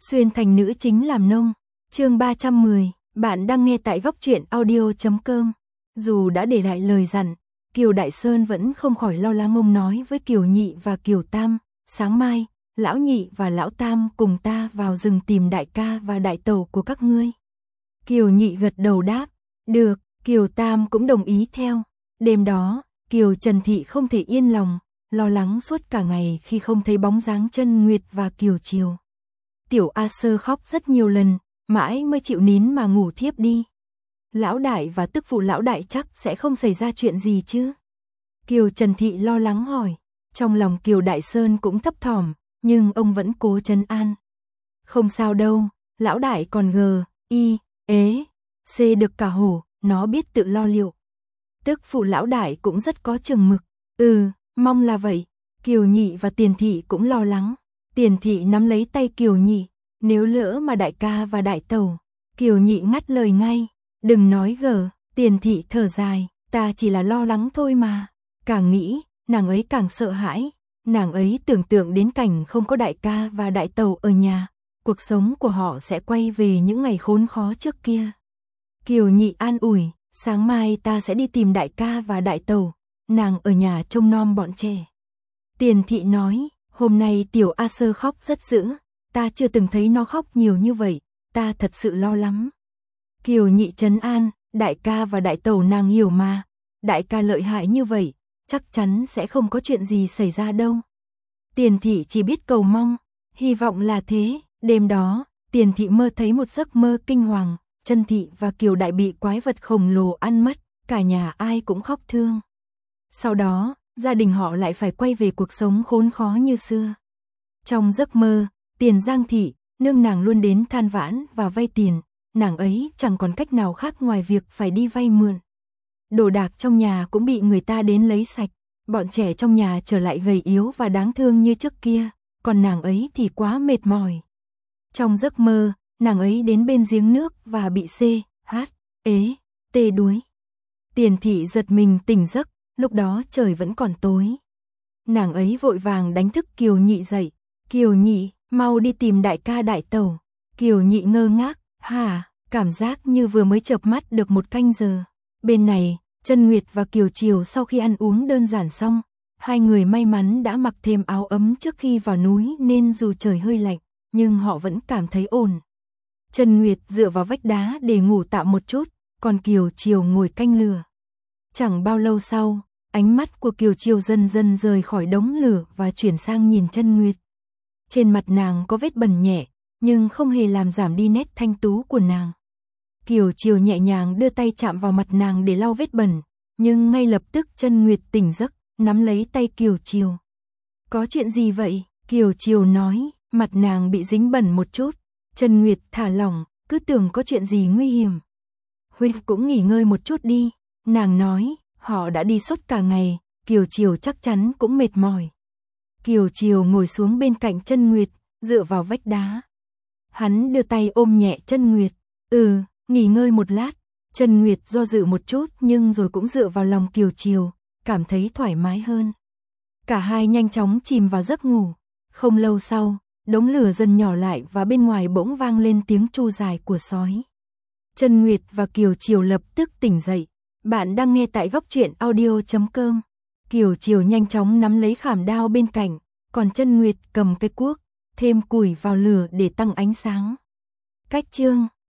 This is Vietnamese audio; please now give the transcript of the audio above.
Xuyên thành nữ chính làm nông. Chương 310, bạn đang nghe tại góc truyện audio.com. Dù đã để lại lời dặn, Kiều Đại Sơn vẫn không khỏi lo lắng. Ông nói với Kiều Nhị và Kiều Tam, sáng mai, lão Nhị và lão Tam cùng ta vào rừng tìm đại ca và đại tẩu của các ngươi. Kiều Nhị gật đầu đáp, được, Kiều Tam cũng đồng ý theo. Đêm đó, Kiều Trần Thị không thể yên lòng, lo lắng suốt cả ngày khi không thấy bóng dáng Chân Nguyệt và Kiều Chiều. Tiểu A Sơ khóc rất nhiều lần, mãi mới chịu nín mà ngủ thiếp đi. Lão đại và tức phụ lão đại chắc sẽ không xảy ra chuyện gì chứ? Kiều Trần Thị lo lắng hỏi. Trong lòng Kiều Đại Sơn cũng thấp thỏm, nhưng ông vẫn cố trấn an. Không sao đâu, lão đại còn C được cả hổ, nó biết tự lo liệu. Tức phụ lão đại cũng rất có chừng mực. Mong là vậy. Kiều Nhị và Tiền Thị cũng lo lắng. Tiền Thị nắm lấy tay Kiều Nhị, nếu lỡ mà đại ca và đại tẩu. Kiều Nhị ngắt lời ngay, đừng nói gở. Tiền Thị thở dài, ta chỉ là lo lắng thôi mà. Càng nghĩ, nàng ấy càng sợ hãi. Nàng ấy tưởng tượng đến cảnh không có đại ca và đại tẩu ở nhà, cuộc sống của họ sẽ quay về những ngày khốn khó trước kia. Kiều Nhị an ủi, sáng mai ta sẽ đi tìm đại ca và đại tẩu, nàng ở nhà trông nom bọn trẻ. Tiền Thị nói, hôm nay tiểu A Sơ khóc rất dữ, ta chưa từng thấy nó khóc nhiều như vậy, ta thật sự lo lắm. Kiều Nhị trấn an, đại ca và đại tẩu nàng hiểu mà, đại ca lợi hại như vậy, chắc chắn sẽ không có chuyện gì xảy ra đâu. Tiền Thị chỉ biết cầu mong, hy vọng là thế. Đêm đó, Tiền Thị mơ thấy một giấc mơ kinh hoàng, Chân Thị và Kiều Đại bị quái vật khổng lồ ăn mất, cả nhà ai cũng khóc thương. Sau đó, gia đình họ lại phải quay về cuộc sống khốn khó như xưa. Trong giấc mơ, Tiền Giang Thị, nương nàng luôn đến than vãn và vay tiền, nàng ấy chẳng còn cách nào khác ngoài việc phải đi vay mượn. Đồ đạc trong nhà cũng bị người ta đến lấy sạch, bọn trẻ trong nhà trở lại gầy yếu và đáng thương như trước kia, còn nàng ấy thì quá mệt mỏi. Trong giấc mơ, nàng ấy đến bên giếng nước và bị đuối. Tiền Thị giật mình tỉnh giấc, lúc đó trời vẫn còn tối. Nàng ấy vội vàng đánh thức Kiều Nhị dậy, Kiều Nhị, mau đi tìm đại ca đại tẩu. Kiều Nhị ngơ ngác, cảm giác như vừa mới chợp mắt được một canh giờ. Bên này, Chân Nguyệt và Kiều Chiều sau khi ăn uống đơn giản xong, hai người may mắn đã mặc thêm áo ấm trước khi vào núi nên dù trời hơi lạnh, nhưng họ vẫn cảm thấy ổn. Chân Nguyệt dựa vào vách đá để ngủ tạm một chút, còn Kiều Chiều ngồi canh lửa. Chẳng bao lâu sau, ánh mắt của Kiều Chiều dần dần rời khỏi đống lửa và chuyển sang nhìn Chân Nguyệt. Trên mặt nàng có vết bẩn nhẹ, nhưng không hề làm giảm đi nét thanh tú của nàng. Kiều Chiều nhẹ nhàng đưa tay chạm vào mặt nàng để lau vết bẩn, nhưng ngay lập tức Chân Nguyệt tỉnh giấc, nắm lấy tay Kiều Chiều. Có chuyện gì vậy? Kiều Chiều nói, mặt nàng bị dính bẩn một chút. Chân Nguyệt thả lỏng, cứ tưởng có chuyện gì nguy hiểm. Huynh cũng nghỉ ngơi một chút đi. Nàng nói, họ đã đi suốt cả ngày, Kiều Chiều chắc chắn cũng mệt mỏi. Kiều Chiều ngồi xuống bên cạnh Chân Nguyệt, dựa vào vách đá. Hắn đưa tay ôm nhẹ Chân Nguyệt. Nghỉ ngơi một lát. Chân Nguyệt do dự một chút nhưng rồi cũng dựa vào lòng Kiều Chiều, cảm thấy thoải mái hơn. Cả hai nhanh chóng chìm vào giấc ngủ. Không lâu sau, đống lửa dần nhỏ lại và bên ngoài bỗng vang lên tiếng tru dài của sói. Chân Nguyệt và Kiều Chiều lập tức tỉnh dậy. Bạn đang nghe tại góc truyện audio.com. Kiều Chiều nhanh chóng nắm lấy khảm đao bên cạnh, còn Chân Nguyệt cầm cây cuốc, thêm củi vào lửa để tăng ánh sáng. Cách chương